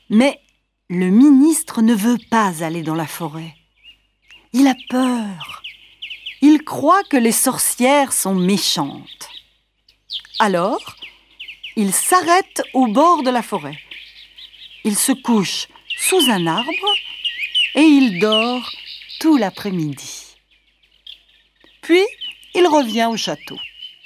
Mais le ministre ne veut pas aller dans la forêt. Il a peur. Il croit que les sorcières sont méchantes. Alors, il s'arrête au bord de la forêt. Il se couche sous un arbre et il dort tout l'après-midi. Puis, il revient au château.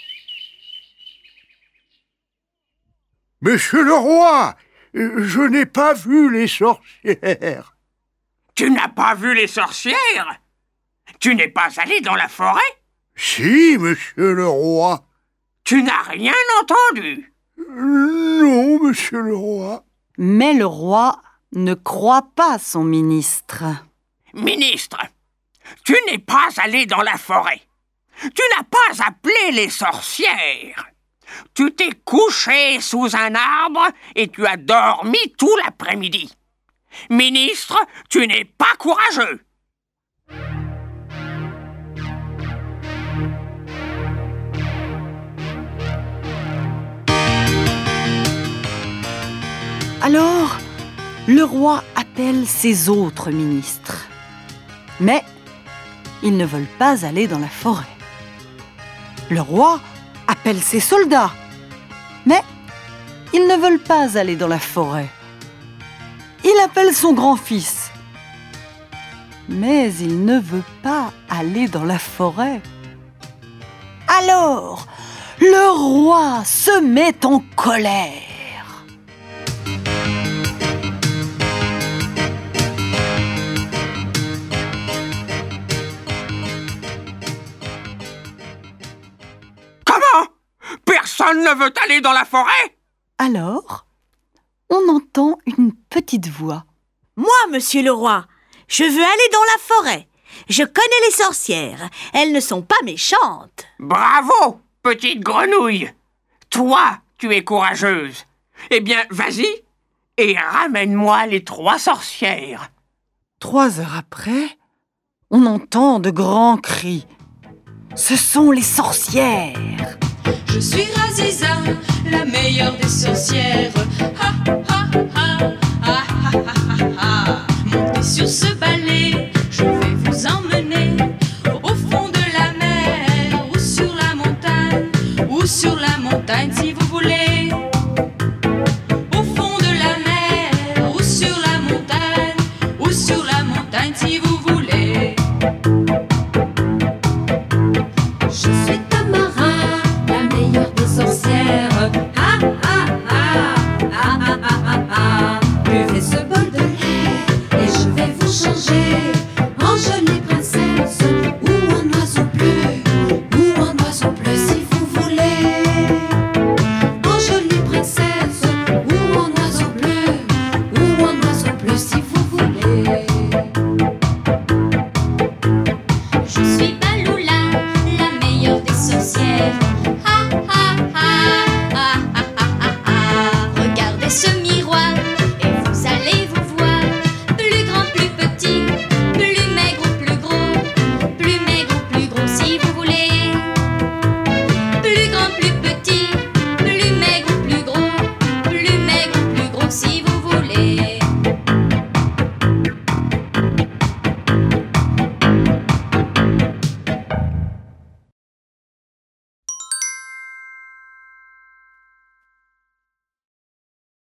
Monsieur le roi, je n'ai pas vu les sorcières. Tu n'as pas vu les sorcières? Tu n'es pas allé dans la forêt? Si, monsieur le roi. Tu n'as rien entendu? Non, monsieur le roi. Mais le roi ne croit pas son ministre. Ministre, tu n'es pas allé dans la forêt. Tu n'as pas appelé les sorcières. Tu t'es couché sous un arbre et tu as dormi tout l'après-midi. Ministre, tu n'es pas courageux. Alors, le roi appelle ses autres ministres. Mais ils ne veulent pas aller dans la forêt. Le roi appelle ses soldats. Mais ils ne veulent pas aller dans la forêt. Il appelle son grand-fils. Mais il ne veut pas aller dans la forêt. Alors, le roi se met en colère. Comment? Personne ne veut aller dans la forêt? Alors, on entend une petite voix. Moi, monsieur le roi, je veux aller dans la forêt. Je connais les sorcières. Elles ne sont pas méchantes. Bravo, petite grenouille. Toi, tu es courageuse. Eh bien, vas-y et ramène-moi les 3 sorcières. 3 heures après, on entend de grands cris. Ce sont les sorcières. Je suis Raziza, la meilleure des sorcières. Ha ha ha, ha ha ha ha. Montez sur ce balai, je vais vous emmener au fond de la mer ou sur la montagne si vous voulez.